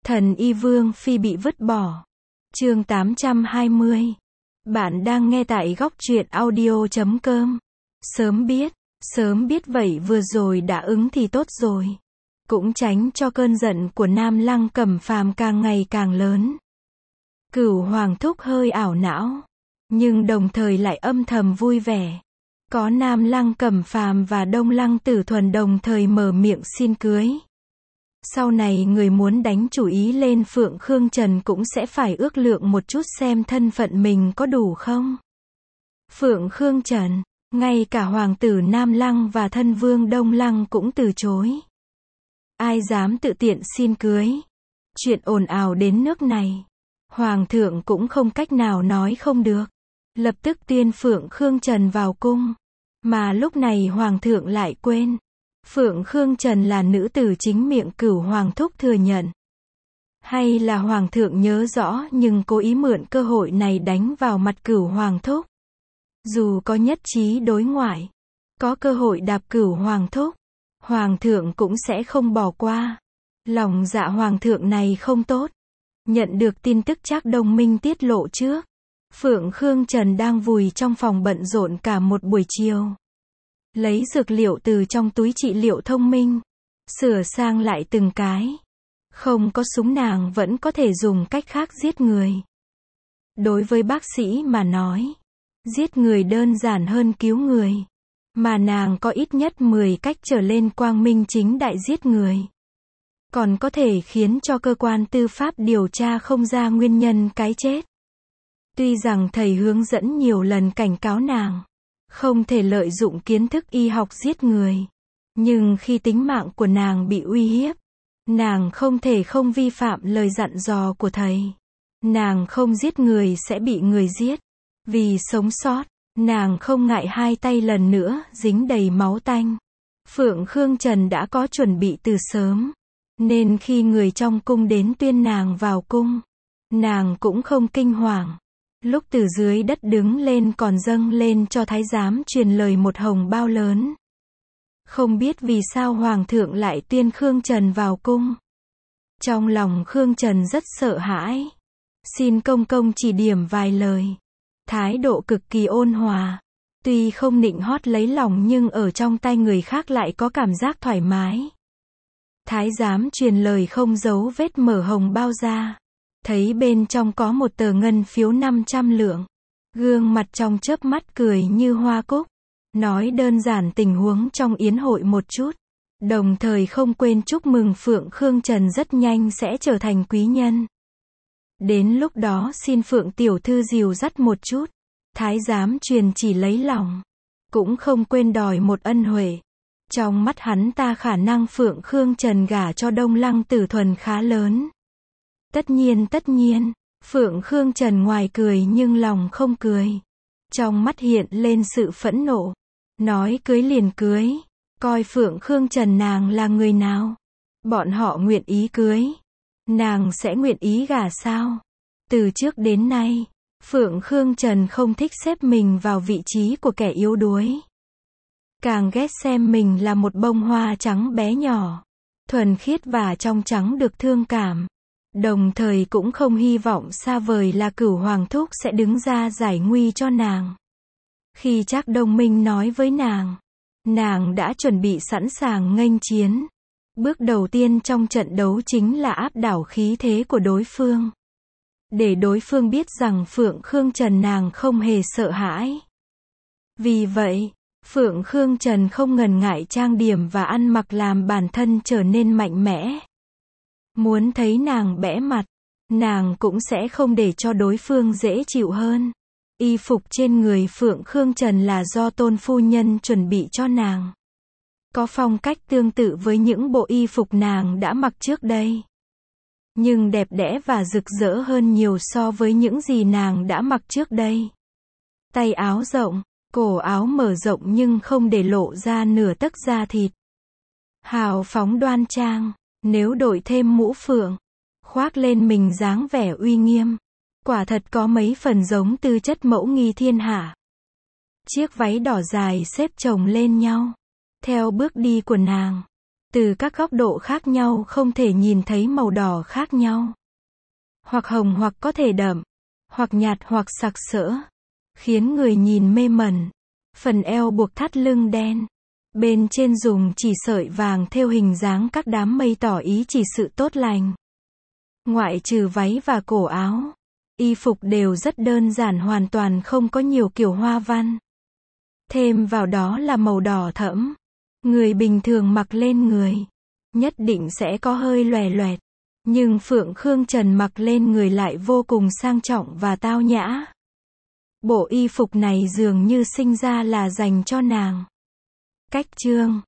Thần y Vương Phi bị vứt bỏ. Chương 820. Bạn đang nghe tại góc truyện audio.com. Sớm biết vậy vừa rồi đã ứng thì tốt rồi. Cũng tránh cho cơn giận của Nam Lăng Cẩm Phàm càng ngày càng lớn. Cửu Hoàng thúc hơi ảo não, nhưng đồng thời lại âm thầm vui vẻ. Có Nam Lăng Cẩm Phàm và Đông Lăng Tử Thuần đồng thời mở miệng xin cưới. Sau này người muốn đánh chủ ý lên Phượng Khương Trần cũng sẽ phải ước lượng một chút xem thân phận mình có đủ không. Phượng Khương Trần, ngay cả Hoàng tử Nam Lăng và thân vương Đông Lăng cũng từ chối. Ai dám tự tiện xin cưới. Chuyện ồn ào đến nước này, Hoàng thượng cũng không cách nào nói không được. Lập tức tuyên Phượng Khương Trần vào cung. Mà lúc này Hoàng thượng lại quên. Phượng Khương Trần là nữ tử chính miệng Cửu Hoàng thúc thừa nhận. Hay là Hoàng thượng nhớ rõ nhưng cố ý mượn cơ hội này đánh vào mặt Cửu Hoàng thúc. Dù có nhất trí đối ngoại, có cơ hội đạp Cửu Hoàng thúc, Hoàng thượng cũng sẽ không bỏ qua. Lòng dạ Hoàng thượng này không tốt. Nhận được tin tức Trác Đông Minh tiết lộ trước, Phượng Khương Trần đang vùi trong phòng bận rộn cả một buổi chiều. Lấy dược liệu từ trong túi trị liệu thông minh, sửa sang lại từng cái. Không có súng nàng vẫn có thể dùng cách khác giết người. Đối với bác sĩ mà nói, giết người đơn giản hơn cứu người. Mà nàng có ít nhất 10 cách trở lên quang minh chính đại giết người. Còn có thể khiến cho cơ quan tư pháp điều tra không ra nguyên nhân cái chết. Tuy rằng thầy hướng dẫn nhiều lần cảnh cáo nàng, không thể lợi dụng kiến thức y học giết người. Nhưng khi tính mạng của nàng bị uy hiếp, nàng không thể không vi phạm lời dặn dò của thầy. Nàng không giết người sẽ bị người giết. Vì sống sót, nàng không ngại hai tay lần nữa dính đầy máu tanh. Phượng Khương Trần đã có chuẩn bị từ sớm, nên khi người trong cung đến tuyên nàng vào cung, nàng cũng không kinh hoàng. Lúc từ dưới đất đứng lên còn dâng lên cho thái giám truyền lời một hồng bao lớn. Không biết vì sao Hoàng thượng lại tuyên Khương Trần vào cung. Trong lòng Khương Trần rất sợ hãi. Xin công công chỉ điểm vài lời. Thái độ cực kỳ ôn hòa. Tuy không nịnh hót lấy lòng nhưng ở trong tay người khác lại có cảm giác thoải mái. Thái giám truyền lời không giấu vết mở hồng bao ra. Thấy bên trong có một tờ ngân phiếu 500 lượng. Gương mặt trong chớp mắt cười như hoa cúc. Nói đơn giản tình huống trong yến hội một chút. Đồng thời không quên chúc mừng Phượng Khương Trần rất nhanh sẽ trở thành quý nhân. Đến lúc đó xin Phượng tiểu thư dìu dắt một chút. Thái giám truyền chỉ lấy lòng. Cũng không quên đòi một ân huệ. Trong mắt hắn ta khả năng Phượng Khương Trần gả cho Đông Lăng Tử Thuần khá lớn. Tất nhiên, Phượng Khương Trần ngoài cười nhưng lòng không cười. Trong mắt hiện lên sự phẫn nộ. Nói cưới liền cưới. Coi Phượng Khương Trần nàng là người nào? Bọn họ nguyện ý cưới. Nàng sẽ nguyện ý gả sao? Từ trước đến nay, Phượng Khương Trần không thích xếp mình vào vị trí của kẻ yếu đuối. Càng ghét xem mình là một bông hoa trắng bé nhỏ, thuần khiết và trong trắng được thương cảm. Đồng thời cũng không hy vọng xa vời là Cửu Hoàng thúc sẽ đứng ra giải nguy cho nàng. Khi Trác Đông Minh nói với nàng đã chuẩn bị sẵn sàng nghênh chiến. Bước đầu tiên trong trận đấu chính là áp đảo khí thế của đối phương. Để đối phương biết rằng Phượng Khương Trần nàng không hề sợ hãi. Vì vậy, Phượng Khương Trần không ngần ngại trang điểm và ăn mặc làm bản thân trở nên mạnh mẽ. Muốn thấy nàng bẽ mặt, nàng cũng sẽ không để cho đối phương dễ chịu hơn. Y phục trên người Phượng Khương Trần là do Tôn phu nhân chuẩn bị cho nàng. Có phong cách tương tự với những bộ y phục nàng đã mặc trước đây. Nhưng đẹp đẽ và rực rỡ hơn nhiều so với những gì nàng đã mặc trước đây. Tay áo rộng, cổ áo mở rộng nhưng không để lộ ra nửa tấc da thịt. Hào phóng đoan trang, nếu đội thêm mũ phượng, khoác lên mình dáng vẻ uy nghiêm. Quả thật có mấy phần giống tư chất mẫu nghi thiên hạ. Chiếc váy đỏ dài xếp chồng lên nhau. Theo bước đi của nàng, Từ các góc độ khác nhau không thể nhìn thấy màu đỏ khác nhau. Hoặc hồng hoặc có thể đậm, hoặc nhạt hoặc sặc sỡ, khiến người nhìn mê mẩn. Phần eo buộc thắt lưng đen. Bên trên dùng chỉ sợi vàng thêu hình dáng các đám mây tỏ ý chỉ sự tốt lành. Ngoại trừ váy và cổ áo, y phục đều rất đơn giản, hoàn toàn không có nhiều kiểu hoa văn. Thêm vào đó là màu đỏ thẫm. Người bình thường mặc lên người, nhất định sẽ có hơi lòe loẹt. Nhưng Phượng Khương Trần mặc lên người lại vô cùng sang trọng và tao nhã. Bộ y phục này dường như sinh ra là dành cho nàng. Cách chương